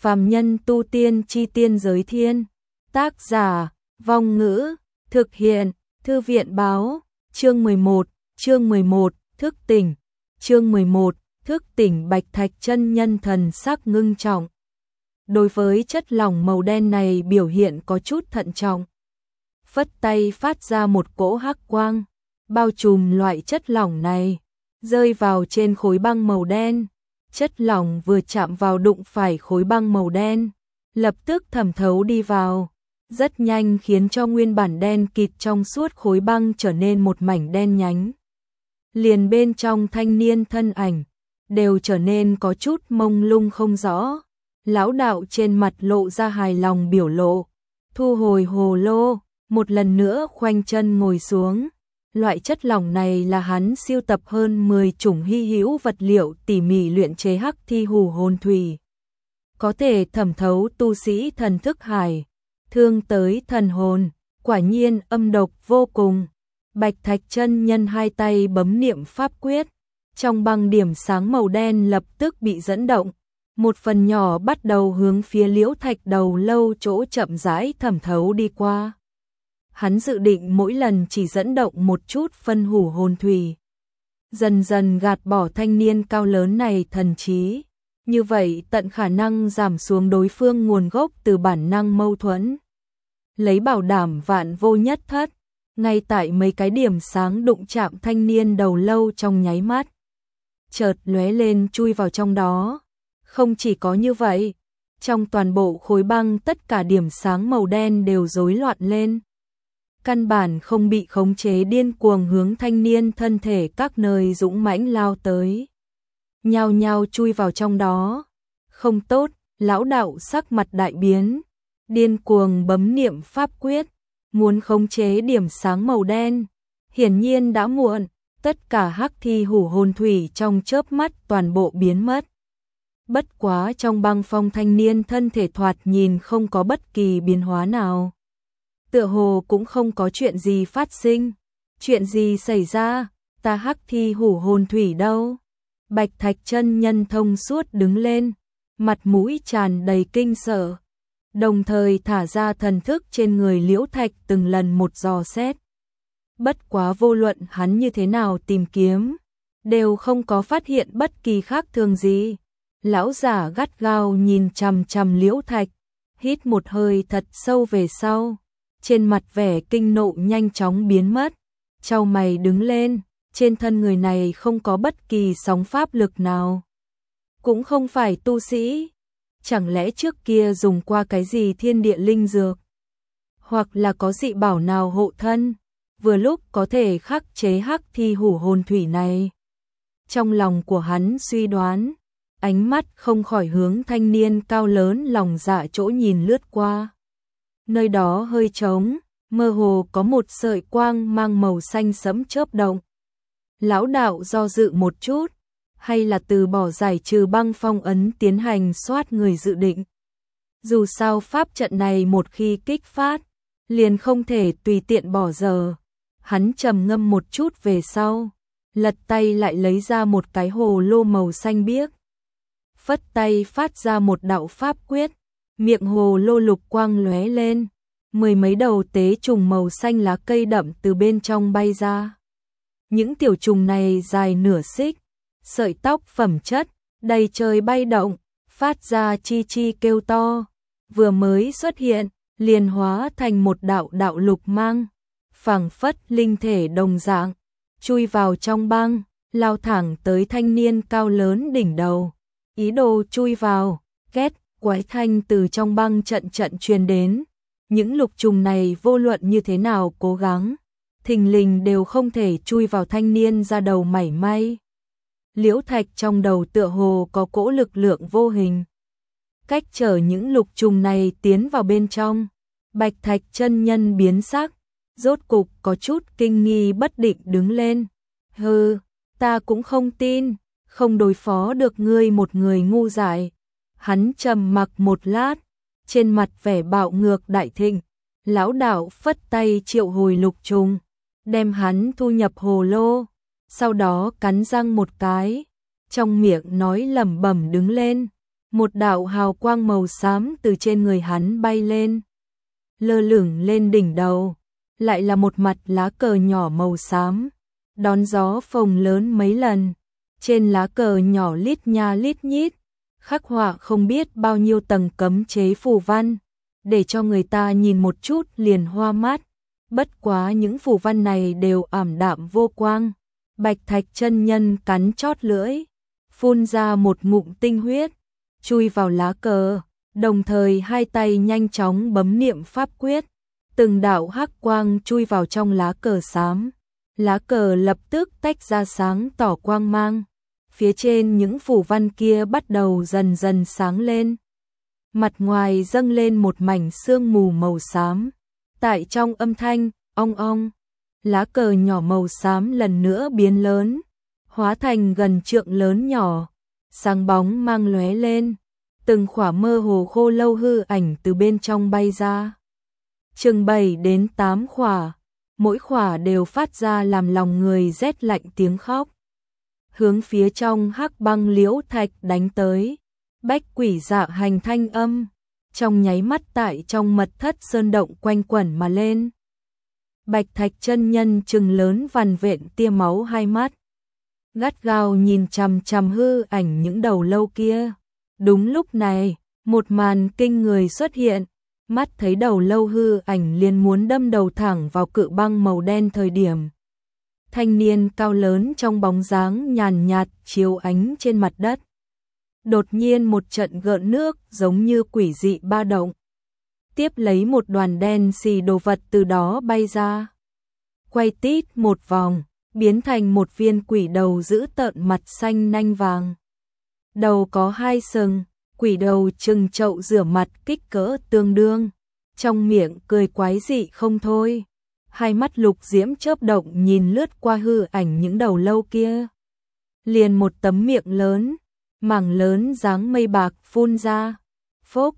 Phàm nhân tu tiên chi tiên giới thiên. Tác giả, Vong Ngữ, thực hiện, Thư viện báo, chương 11, thức tỉnh, chương 11, thức tỉnh. Bạch Thạch chân nhân thần sắc ngưng trọng. Đối với chất lỏng màu đen này biểu hiện có chút thận trọng. Phất tay phát ra một cỗ hắc quang, bao trùm loại chất lỏng này, rơi vào trên khối băng màu đen. Chất lỏng vừa chạm vào đụng phải khối băng màu đen, lập tức thẩm thấu đi vào, rất nhanh khiến cho nguyên bản đen kịt trong suốt khối băng trở nên một mảnh đen nhánh. Liền bên trong thanh niên thân ảnh, đều trở nên có chút mông lung không rõ. Lão đạo trên mặt lộ ra hài lòng biểu lộ, thu hồi hồ lô, một lần nữa khoanh chân ngồi xuống. Loại chất lỏng này là hắn siêu tập hơn 10 chủng hy hữu vật liệu tỉ mỉ luyện chế hắc thi hủ hồn thủy. Có thể thẩm thấu tu sĩ thần thức hải, thương tới thần hồn, quả nhiên âm độc vô cùng. Bạch Thạch chân nhân hai tay bấm niệm pháp quyết, trong băng điểm sáng màu đen lập tức bị dẫn động. Một phần nhỏ bắt đầu hướng phía Liễu Thạch đầu lâu chỗ chậm rãi thẩm thấu đi qua. Hắn dự định mỗi lần chỉ dẫn động một chút phân hủ hồn thủy, dần dần gạt bỏ thanh niên cao lớn này thần trí. Như vậy tận khả năng giảm xuống đối phương nguồn gốc từ bản năng mâu thuẫn. Lấy bảo đảm vạn vô nhất thất, ngay tại mấy cái điểm sáng đụng chạm thanh niên đầu lâu trong nháy mắt, chợt lóe lên chui vào trong đó. Không chỉ có như vậy, trong toàn bộ khối băng tất cả điểm sáng màu đen đều rối loạn lên. Căn bản không bị khống chế, điên cuồng hướng thanh niên thân thể các nơi dũng mãnh lao tới. Nhao nhao chui vào trong đó. Không tốt, lão đạo sắc mặt đại biến, điên cuồng bấm niệm pháp quyết, muốn khống chế điểm sáng màu đen. Hiển nhiên đã muộn, tất cả hắc thi hủ hồn thủy trong chớp mắt toàn bộ biến mất. Bất quá trong băng phong thanh niên thân thể thoạt nhìn không có bất kỳ biến hóa nào. Tựa hồ cũng không có chuyện gì phát sinh. Chuyện gì xảy ra? Ta hắc thi hủ hồn thủy đâu? Bạch Thạch chân nhân thông suốt đứng lên, mặt mũi tràn đầy kinh sợ, đồng thời thả ra thần thức trên người Liễu Thạch từng lần một dò xét. Bất quá vô luận hắn như thế nào tìm kiếm, đều không có phát hiện bất kỳ khác thường gì. Lão giả gắt gao nhìn chằm chằm Liễu Thạch, hít một hơi thật sâu về sau, trên mặt vẻ kinh nộ nhanh chóng biến mất, chau mày đứng lên. Trên thân người này không có bất kỳ sóng pháp lực nào, cũng không phải tu sĩ. Chẳng lẽ trước kia dùng qua cái gì thiên địa linh dược, hoặc là có dị bảo nào hộ thân, vừa lúc có thể khắc chế hắc thi hủ hồn thủy này. Trong lòng của hắn suy đoán, ánh mắt không khỏi hướng thanh niên cao lớn lòng dạ chỗ nhìn lướt qua. Nơi đó hơi trống, mơ hồ có một sợi quang mang màu xanh sẫm chớp động. Lão đạo do dự một chút, hay là từ bỏ giải trừ băng phong ấn tiến hành soát người dự định. Dù sao pháp trận này một khi kích phát, liền không thể tùy tiện bỏ dở. Hắn trầm ngâm một chút về sau, lật tay lại lấy ra một cái hồ lô màu xanh biếc. Phất tay phát ra một đạo pháp quyết, miệng hồ lô lục quang lóe lên, 10 mấy đầu tế trùng màu xanh lá cây đậm từ bên trong bay ra. Những tiểu trùng này dài nửa xích, sợi tóc phẩm chất, đầy trời bay động, phát ra chi chi kêu to. Vừa mới xuất hiện, liền hóa thành một đạo đạo lục mang, phảng phất linh thể đồng dạng, chui vào trong băng, lao thẳng tới thanh niên cao lớn đỉnh đầu. Ý đồ chui vào, két, quái thanh từ trong băng trận trận truyền đến. Những lục trùng này vô luận như thế nào cố gắng, thình lình đều không thể chui vào thanh niên ra đầu mảy may. Liễu Thạch trong đầu tựa hồ có cỗ lực lượng vô hình, cách trở những lục trùng này tiến vào bên trong. Bạch Thạch chân nhân biến sắc, rốt cục có chút kinh nghi bất định đứng lên. Hừ, ta cũng không tin, không đối phó được ngươi một người ngu dại. Hắn trầm mặc một lát, trên mặt vẻ bạo ngược đại thịnh. Lão đạo phất tay triệu hồi lục trùng, đem hắn thu nhập hồ lô, sau đó cắn răng một cái, trong miệng nói lẩm bẩm đứng lên. Một đạo hào quang màu xám từ trên người hắn bay lên, lơ lửng lên đỉnh đầu, lại là một mặt lá cờ nhỏ màu xám, đón gió phồng lớn mấy lần, trên lá cờ nhỏ lít nha lít nhít, khắc họa không biết bao nhiêu tầng cấm chế phù văn, để cho người ta nhìn một chút liền hoa mắt. Bất quá những phù văn này đều ảm đạm vô quang. Bạch Thạch chân nhân cắn chót lưỡi, phun ra một ngụm tinh huyết, chui vào lá cờ, đồng thời hai tay nhanh chóng bấm niệm pháp quyết, từng đạo hắc quang chui vào trong lá cờ xám. Lá cờ lập tức tách ra sáng tỏ quang mang, phía trên những phù văn kia bắt đầu dần dần sáng lên. Mặt ngoài dâng lên một mảnh sương mù màu xám. Tại trong âm thanh ong ong, lá cờ nhỏ màu xám lần nữa biến lớn, hóa thành gần trượng lớn nhỏ, sáng bóng mang lóe lên, từng khỏa mơ hồ khô lâu hư ảnh từ bên trong bay ra. Chừng 7 đến 8 khỏa, mỗi khỏa đều phát ra làm lòng người rét lạnh tiếng khóc. Hướng phía trong hắc băng liễu thạch đánh tới, bách quỷ dạ hành thanh âm, trong nháy mắt tại trong mật thất sơn động quanh quẩn mà lên. Bạch Thạch chân nhân trừng lớn vằn vện tia máu hai mắt, gắt gao nhìn chằm chằm hư ảnh những đầu lâu kia. Đúng lúc này, một màn kinh người xuất hiện, mắt thấy đầu lâu hư ảnh liền muốn đâm đầu thẳng vào cự băng màu đen thời điểm. Thanh niên cao lớn trong bóng dáng nhàn nhạt chiếu ánh trên mặt đất. Đột nhiên một trận gợn nước giống như quỷ dị ba động. Tiếp lấy một đoàn đen xì đồ vật từ đó bay ra. Quay tít một vòng, biến thành một viên quỷ đầu dữ tợn mặt xanh nanh vàng. Đầu có 2 sừng, quỷ đầu trừng chậu rửa mặt kích cỡ tương đương. Trong miệng cười quái dị không thôi. Hai mắt lục diễm chớp động nhìn lướt qua hư ảnh những đầu lâu kia. Liền một tấm miệng lớn, mảng lớn dáng mây bạc phun ra. Phốc,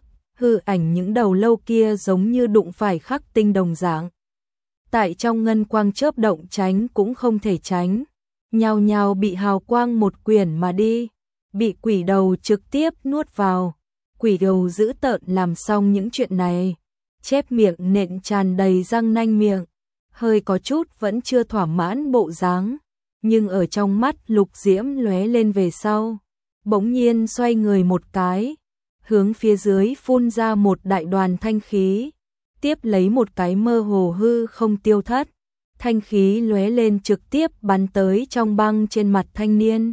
hư ảnh những đầu lâu kia giống như đụng phải khắc tinh đồng dạng. Tại trong ngân quang chớp động tránh cũng không thể tránh, nhao nhao bị hào quang một quyển mà đi, bị quỷ đầu trực tiếp nuốt vào. Quỷ đầu dữ tợn làm xong những chuyện này, chép miệng nện tràn đầy răng nanh miệng, hơi có chút vẫn chưa thỏa mãn bộ dáng, nhưng ở trong mắt lục diễm lóe lên về sau, bỗng nhiên xoay người một cái, hướng phía dưới phun ra một đại đoàn thanh khí, tiếp lấy một cái mơ hồ hư không tiêu thất, thanh khí lóe lên trực tiếp bắn tới trong băng trên mặt thanh niên.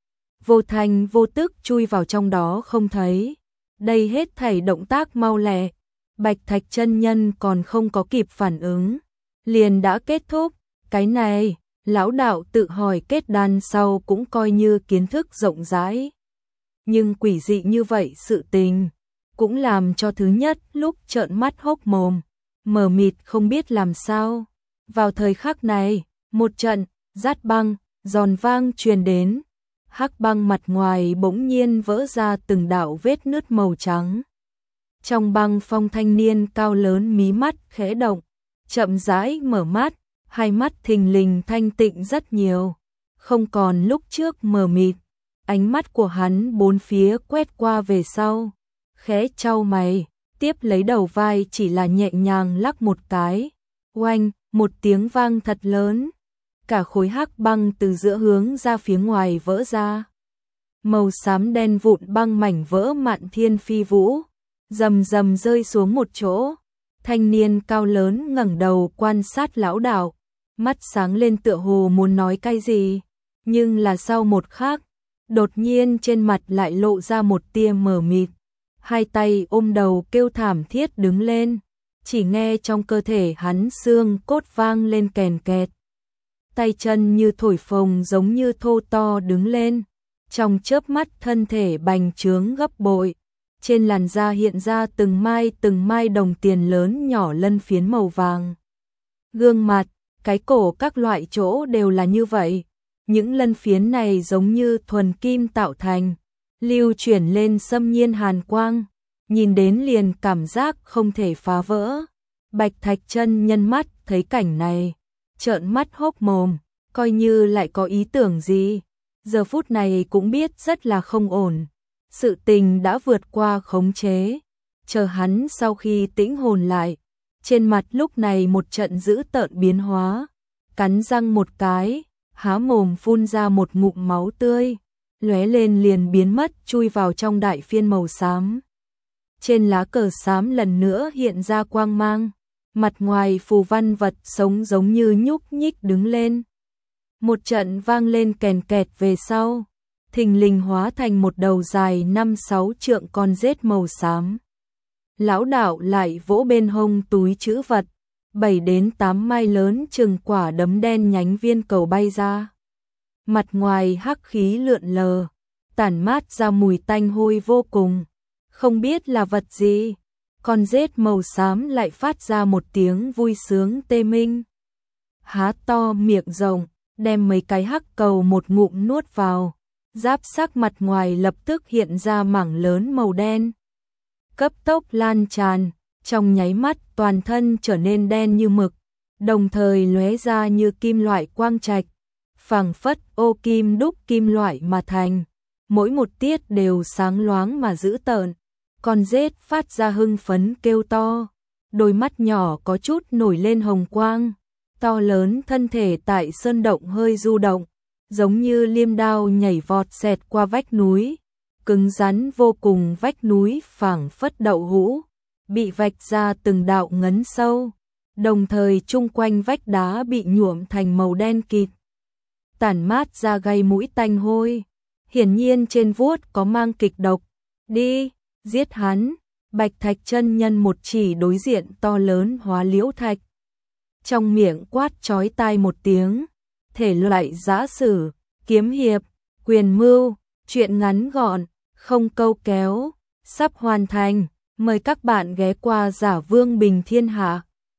Vô thành vô tức chui vào trong đó không thấy. Đây hết thảy động tác mau lẹ, Bạch Thạch chân nhân còn không có kịp phản ứng, liền đã kết thúc. Cái này, lão đạo tự hỏi kết đan sau cũng coi như kiến thức rộng rãi. Nhưng quỷ dị như vậy sự tình, cũng làm cho thứ nhất lúc trợn mắt hốc mồm, mờ mịt không biết làm sao. Vào thời khắc này, một trận rát băng, giòn vang truyền đến. Hắc băng mặt ngoài bỗng nhiên vỡ ra từng đạo vết nứt màu trắng. Trong băng phong thanh niên cao lớn mí mắt khẽ động, chậm rãi mở mắt, hai mắt thình lình thanh tịnh rất nhiều, không còn lúc trước mờ mịt. Ánh mắt của hắn bốn phía quét qua về sau, khẽ chau mày, tiếp lấy đầu vai chỉ là nhẹ nhàng lắc một cái, oanh, một tiếng vang thật lớn. Cả khối hắc băng từ giữa hướng ra phía ngoài vỡ ra. Màu xám đen vụn băng mảnh vỡ mạn thiên phi vũ, rầm rầm rơi xuống một chỗ. Thanh niên cao lớn ngẩng đầu quan sát lão đạo, mắt sáng lên tựa hồ muốn nói cái gì, nhưng là sau một khắc, đột nhiên trên mặt lại lộ ra một tia mờ mịt. Hai tay ôm đầu kêu thảm thiết đứng lên, chỉ nghe trong cơ thể hắn xương cốt vang lên kèn kẹt. Tay chân như thổi phồng giống như thô to đứng lên, trong chớp mắt thân thể bành trướng gấp bội, trên làn da hiện ra từng mai đồng tiền lớn nhỏ lân phiến màu vàng. Gương mặt, cái cổ các loại chỗ đều là như vậy, những lân phiến này giống như thuần kim tạo thành, lưu chuyển lên xâm nhiên hàn quang, nhìn đến liền cảm giác không thể phá vỡ. Bạch Thạch chân nhân mắt thấy cảnh này, trợn mắt hốc mồm, coi như lại có ý tưởng gì, giờ phút này cũng biết rất là không ổn. Sự tình đã vượt qua khống chế, chờ hắn sau khi tĩnh hồn lại, trên mặt lúc này một trận dữ tợn biến hóa, cắn răng một cái, há mồm phun ra một ngụm máu tươi, lóe lên liền biến mất chui vào trong đại phiên màu xám. Trên lá cờ xám lần nữa hiện ra quang mang, mặt ngoài phù văn vật sống giống như nhúc nhích đứng lên. Một trận vang lên kèn kẹt về sau, thình lình hóa thành một đầu dài 5-6 trượng con rết màu xám. Lão đạo lại vỗ bên hông túi trữ vật, 7 đến 8 mai lớn chừng quả đấm đen nhánh viên cầu bay ra. Mặt ngoài hắc khí lượn lờ, tản mát ra mùi tanh hôi vô cùng, không biết là vật gì. Con rết màu xám lại phát ra một tiếng vui sướng tê minh. Há to miệng rộng, đem mấy cái hắc cầu một ngụm nuốt vào, giáp sắc mặt ngoài lập tức hiện ra mảng lớn màu đen. Cấp tốc lan tràn, trong nháy mắt toàn thân trở nên đen như mực, đồng thời lóe ra như kim loại quang trạch, phảng phất ô kim đúc kim loại mà thành, mỗi một tiết đều sáng loáng mà dữ tợn. Con rết phát ra hưng phấn kêu to, đôi mắt nhỏ có chút nổi lên hồng quang, to lớn thân thể tại sơn động hơi du động, giống như liêm đao nhảy vọt xẹt qua vách núi, cứng rắn vô cùng. Vách núi phảng phất đậu hũ, bị vạch ra từng đạo ngấn sâu, đồng thời chung quanh vách đá bị nhuộm thành màu đen kịt, tản mát ra gây mũi tanh hôi. Hiển nhiên trên vuốt có mang kịch độc. Đi, giết hắn. Bạch Thạch chân nhân một chỉ đối diện to lớn Hóa Liễu Thạch, trong miệng quát chói tai một tiếng. Thể loại giã sử, kiếm hiệp, quyền mưu, truyện ngắn gọn, không câu kéo, sắp hoàn thành. Mời các bạn ghé qua Giả Vương Bình Thiên Hạ.